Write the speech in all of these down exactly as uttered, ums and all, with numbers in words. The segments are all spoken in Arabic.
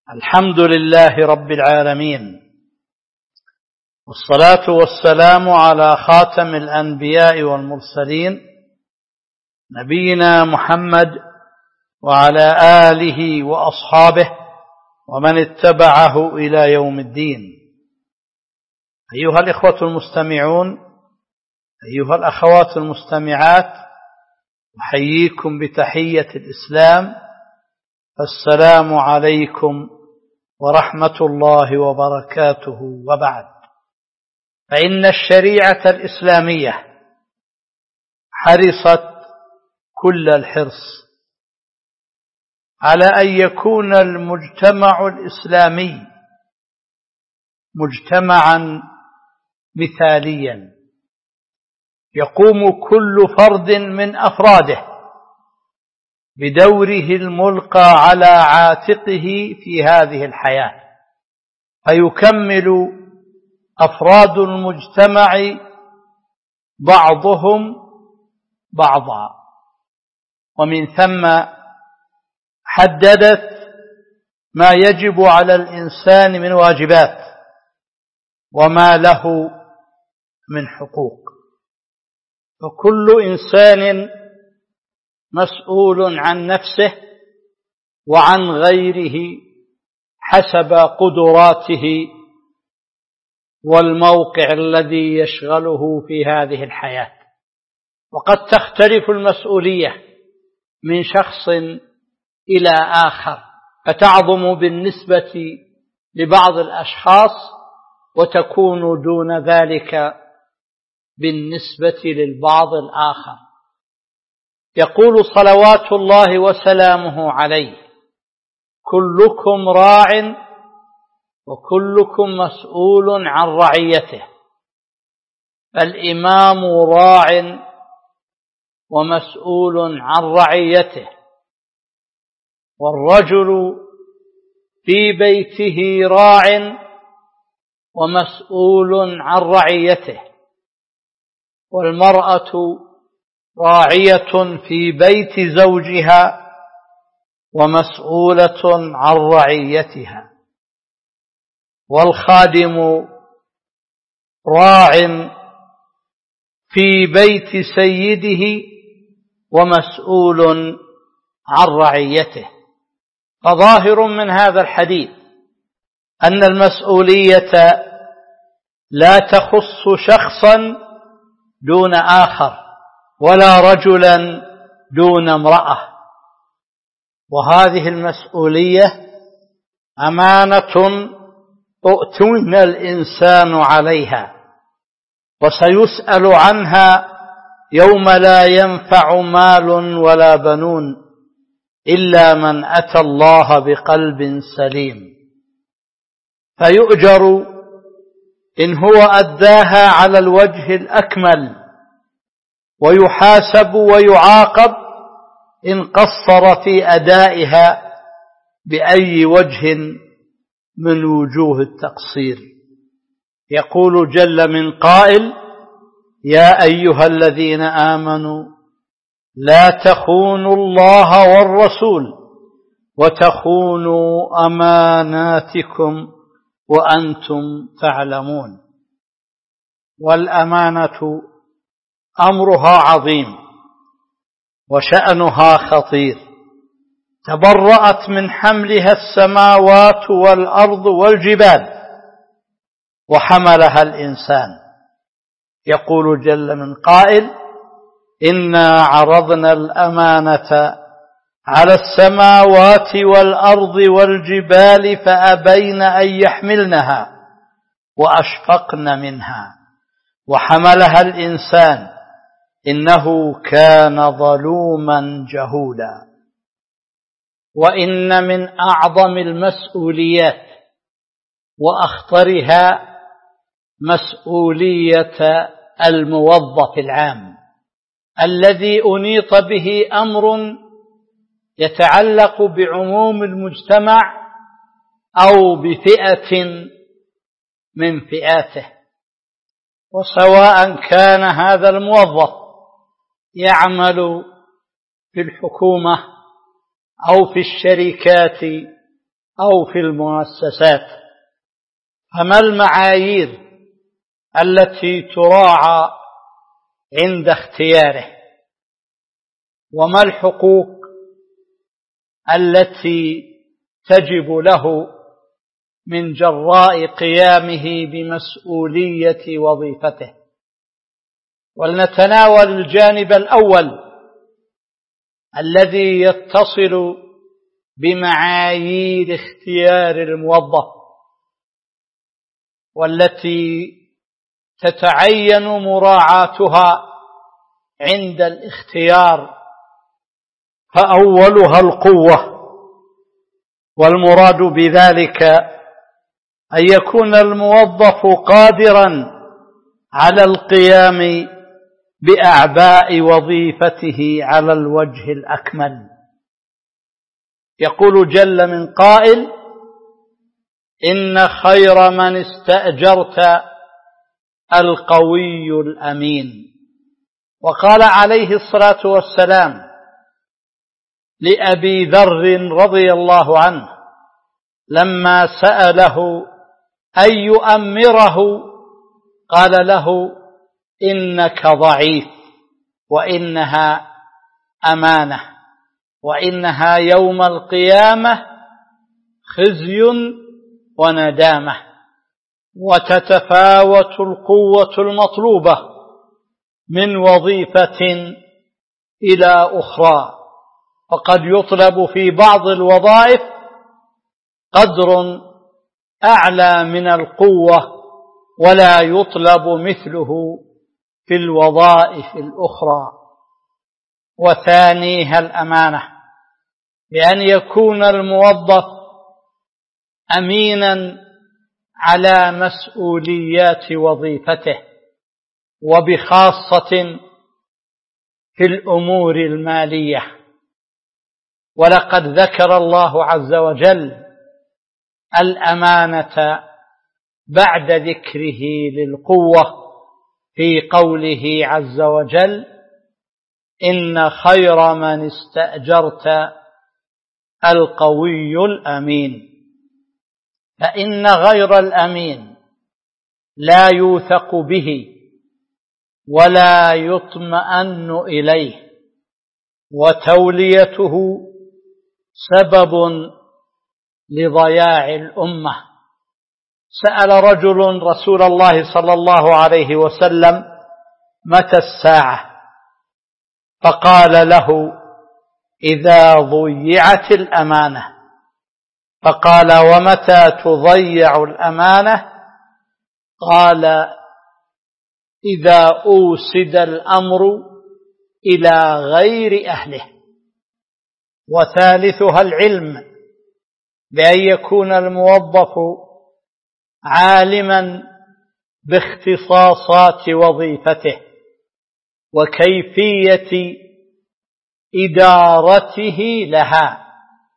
الحمد لله رب العالمين، والصلاة والسلام على خاتم الأنبياء والمرسلين نبينا محمد وعلى آله وأصحابه ومن اتبعه إلى يوم الدين. أيها الإخوة المستمعون، أيها الأخوات المستمعات، أحييكم بتحية الإسلام، السلام عليكم ورحمة الله وبركاته. وبعد، فإن الشريعة الإسلامية حرصت كل الحرص على أن يكون المجتمع الإسلامي مجتمعا مثاليا يقوم كل فرد من أفراده بدوره الملقى على عاتقه في هذه الحياة، فيكمل أفراد المجتمع بعضهم بعضا، ومن ثم حددت ما يجب على الإنسان من واجبات وما له من حقوق، فكل إنسان مسؤول عن نفسه وعن غيره حسب قدراته والموقع الذي يشغله في هذه الحياة. وقد تختلف المسؤولية من شخص إلى آخر، فتعظم بالنسبة لبعض الأشخاص وتكون دون ذلك بالنسبة للبعض الآخر. يقول صلوات الله وسلامه عليه: كلكم راع وكلكم مسؤول عن رعيته، فالإمام راع ومسؤول عن رعيته، والرجل في بيته راع ومسؤول عن رعيته، والمرأة راعية في بيت زوجها ومسؤولة عن رعيتها، والخادم راع في بيت سيده ومسؤول عن رعيته. فظاهر من هذا الحديث أن المسؤولية لا تخص شخصا دون آخر ولا رجلا دون امرأة، وهذه المسؤولية أمانة اؤتمن الإنسان عليها، وسيسأل عنها يوم لا ينفع مال ولا بنون إلا من أتى الله بقلب سليم، فيؤجر إن هو أداها على الوجه الأكمل، ويحاسب ويعاقب إن قصر في أدائها بأي وجه من وجوه التقصير. يقول جل من قائل: يا أيها الذين آمنوا لا تخونوا الله والرسول وتخونوا أماناتكم وأنتم تعلمون. والأمانة أمرها عظيم وشأنها خطير، تبرأت من حملها السماوات والأرض والجبال وحملها الإنسان. يقول جل من قائل: إنا عرضنا الأمانة على السماوات والأرض والجبال فأبين أن يحملنها وأشفقن منها وحملها الإنسان إنه كان ظلوما جهولا. وإن من أعظم المسؤوليات وأخطرها مسؤولية الموظف العام الذي أنيط به أمر يتعلق بعموم المجتمع أو بفئة من فئاته، وسواء كان هذا الموظف يعمل في الحكومة أو في الشركات أو في المؤسسات. فما المعايير التي تراعى عند اختياره؟ وما الحقوق التي تجب له من جراء قيامه بمسؤولية وظيفته؟ ولنتناول الجانب الأول الذي يتصل بمعايير اختيار الموظف، والتي تتعين مراعاتها عند الاختيار. فأولها القوة، والمراد بذلك أن يكون الموظف قادرا على القيام بأعباء وظيفته على الوجه الأكمل. يقول جل من قائل: إن خير من استأجرت القوي الأمين. وقال عليه الصلاة والسلام لأبي ذر رضي الله عنه لما سأله أن يؤمره، قال له: إنك ضعيف، وإنها أمانة، وإنها يوم القيامة خزي وندامة. وتتفاوت القوة المطلوبة من وظيفة إلى أخرى، فقد يطلب في بعض الوظائف قدر أعلى من القوة، ولا يطلب مثله في الوظائف الأخرى. وثانيها الأمانة، بأن يكون الموظف أمينا على مسؤوليات وظيفته، وبخاصة في الأمور المالية. ولقد ذكر الله عز وجل الأمانة بعد ذكره للقوة في قوله عز وجل: إن خير من استأجرت القوي الأمين. فإن غير الأمين لا يوثق به ولا يطمئن إليه، وتوليته سبب لضياع الأمة. سأل رجل رسول الله صلى الله عليه وسلم: متى الساعة؟ فقال له: إذا ضيعت الأمانة. فقال: ومتى تضيع الأمانة؟ قال: إذا أوسد الأمر إلى غير أهله. وثالثها العلم، بأن يكون الموظف عالما باختصاصات وظيفته وكيفية إدارته لها.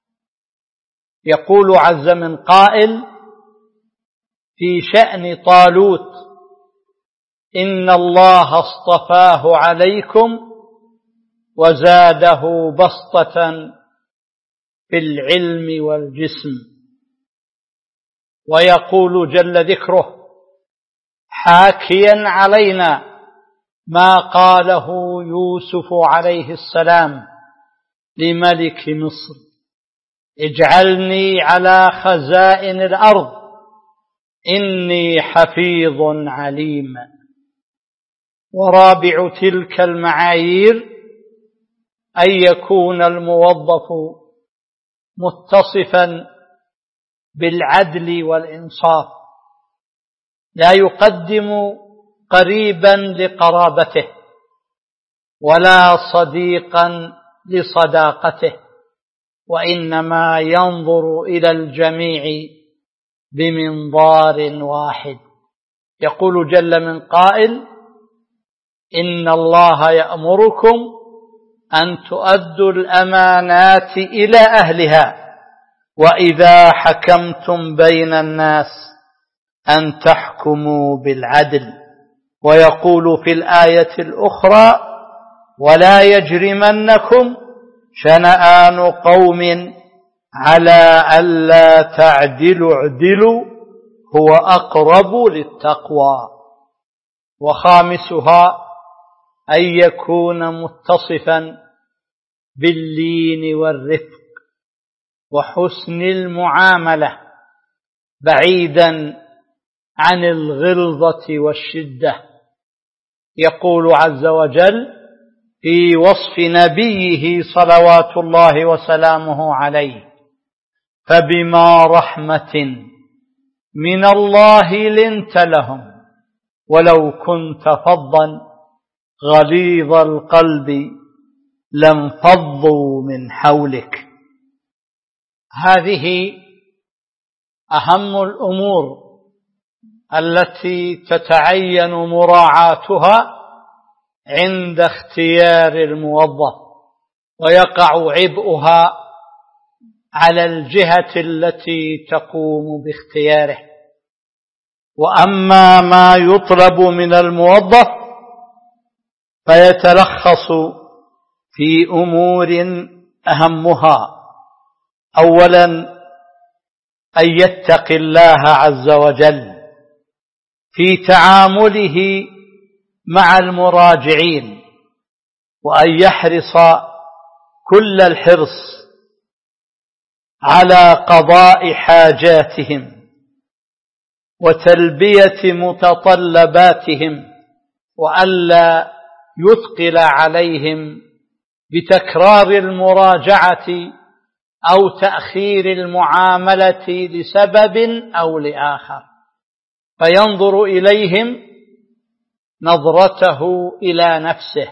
يقول عز من قائل في شأن طالوت: إن الله اصطفاه عليكم وزاده بسطة في العلم والجسم. ويقول جل ذكره حاكيا علينا ما قاله يوسف عليه السلام لملك مصر: اجعلني على خزائن الأرض إني حفيظ عليم. ورابع تلك المعايير أن يكون الموظف متصفا بالعدل والإنصاف، لا يقدم قريبا لقرابته ولا صديقا لصداقته، وإنما ينظر إلى الجميع بمنظار واحد. يقول جل من قائل: إن الله يأمركم أن تؤدوا الأمانات إلى أهلها وإذا حكمتم بين الناس أن تحكموا بالعدل. ويقول في الآية الأخرى: ولا يجرمنكم شنآن قوم على ألا تعدلوا اعدلوا هو أقرب للتقوى. وخامسها أن يكون متصفا باللين والرفق وحسن المعاملة بعيدا عن الغلظة والشدة. يقول عز وجل في وصف نبيه صلوات الله وسلامه عليه: فبما رحمة من الله لنت لهم ولو كنت فظا غليظ القلب لانفضوا من حولك. هذه أهم الأمور التي تتعين مراعاتها عند اختيار الموظف، ويقع عبئها على الجهة التي تقوم باختياره. وأما ما يطلب من الموظف فيتلخص في أمور أهمها: أولا أن يتقي الله عز وجل في تعامله مع المراجعين، وأن يحرص كل الحرص على قضاء حاجاتهم وتلبية متطلباتهم، وألا يثقل عليهم بتكرار المراجعة أو تأخير المعاملة لسبب أو لآخر، فينظر إليهم نظرته إلى نفسه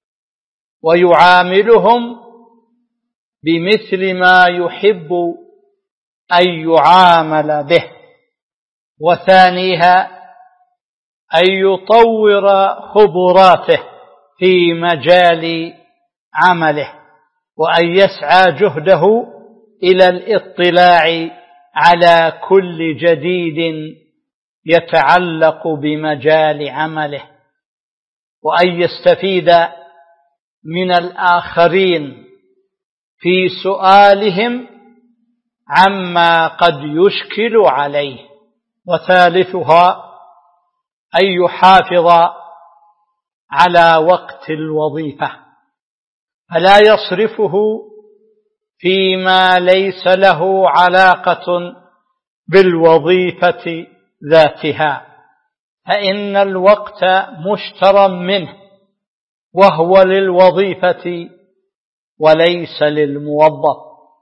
ويعاملهم بمثل ما يحب أن يعامل به. وثانيها أن يطور خبراته في مجال عمله، وأن يسعى جهده إلى الاطلاع على كل جديد يتعلق بمجال عمله، وأن يستفيد من الآخرين في سؤالهم عما قد يشكل عليه. وثالثها أن يحافظ على وقت الوظيفة، فلا يصرفه فيما ليس له علاقة بالوظيفة ذاتها، فإن الوقت مشترى منه وهو للوظيفة وليس للموظف.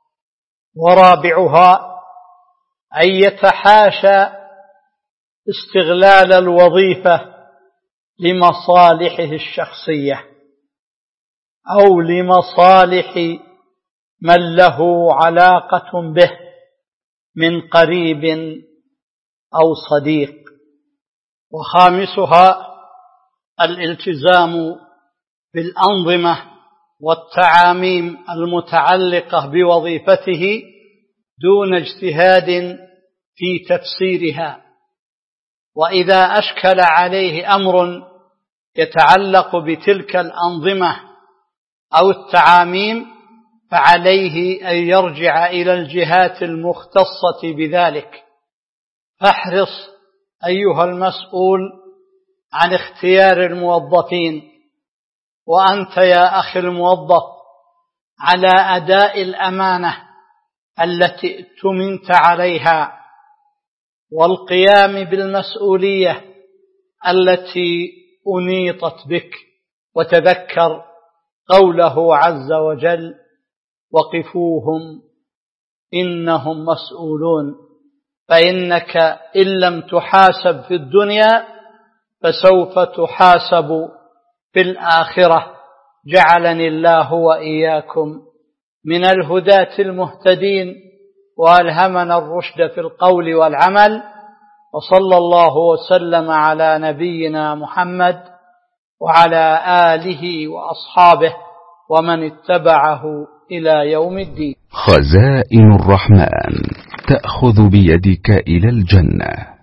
ورابعها أن يتحاشى استغلال الوظيفة لمصالحه الشخصية أو لمصالح من له علاقة به من قريب أو صديق. وخامسها الالتزام بالأنظمة والتعاميم المتعلقة بوظيفته دون اجتهاد في تفسيرها، وإذا أشكل عليه أمر يتعلق بتلك الأنظمة أو التعاميم فعليه أن يرجع إلى الجهات المختصة بذلك. فاحرص أيها المسؤول عن اختيار الموظفين، وأنت يا أخي الموظف على أداء الأمانة التي ائتمنت عليها والقيام بالمسؤولية التي أنيطت بك. وتذكر قوله عز وجل: وقفوهم إنهم مسؤولون. فإنك إن لم تحاسب في الدنيا فسوف تحاسب في الآخرة. جعلني الله وإياكم من الهداة المهتدين، وألهمنا الرشد في القول والعمل. وصلى الله وسلم على نبينا محمد وعلى آله وأصحابه ومن اتبعه إلى يوم الدين. خزائن الرحمن تأخذ بيدك إلى الجنة.